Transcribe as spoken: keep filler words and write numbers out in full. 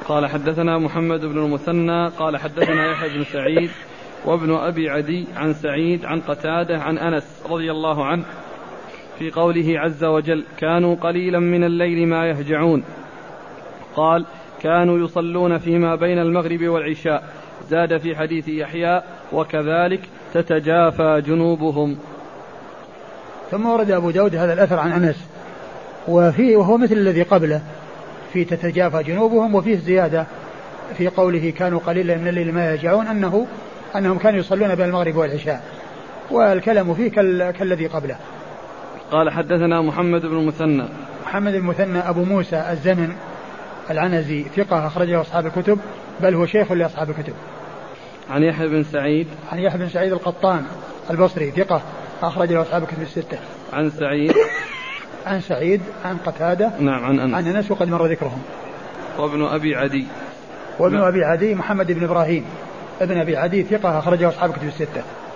قال حدثنا محمد بن المثنى قال حدثنا يحيى بن سعيد وابن أبي عدي عن سعيد عن قتادة عن أنس رضي الله عنه في قوله عز وجل كانوا قليلا من الليل ما يهجعون. قال كانوا يصلون فيما بين المغرب والعشاء. زاد في حديث يحيى وكذلك تتجافى جنوبهم. ثم ورد أبو داود هذا الأثر عن أنس وفيه وهو مثل الذي قبله في تتجافى جنوبهم، وفيه زيادة في قوله كانوا قليلا من الليل ما يهجعون أنه أنهم كانوا يصلون بين المغرب والعشاء، والكلام فيه كالذي قبله. قال حدثنا محمد بن المثنى محمد المثنى أبو موسى الزمن العنزي ثقة أخرجه أصحاب الكتب، بل هو شيخ لأصحاب الكتب. عن يحيى بن سعيد عن يحيى بن سعيد القطان البصري ثقة أخرجه أصحاب الكتب الستة. عن سعيد عن سعيد عن قتادة نعم عن أنس عن أنس وقد مر ذكرهم. وابن أبي عدي وابن أبي عدي محمد بن إبراهيم ابن أبي عدي ثقة أخرجه أصحاب الكتب الستة.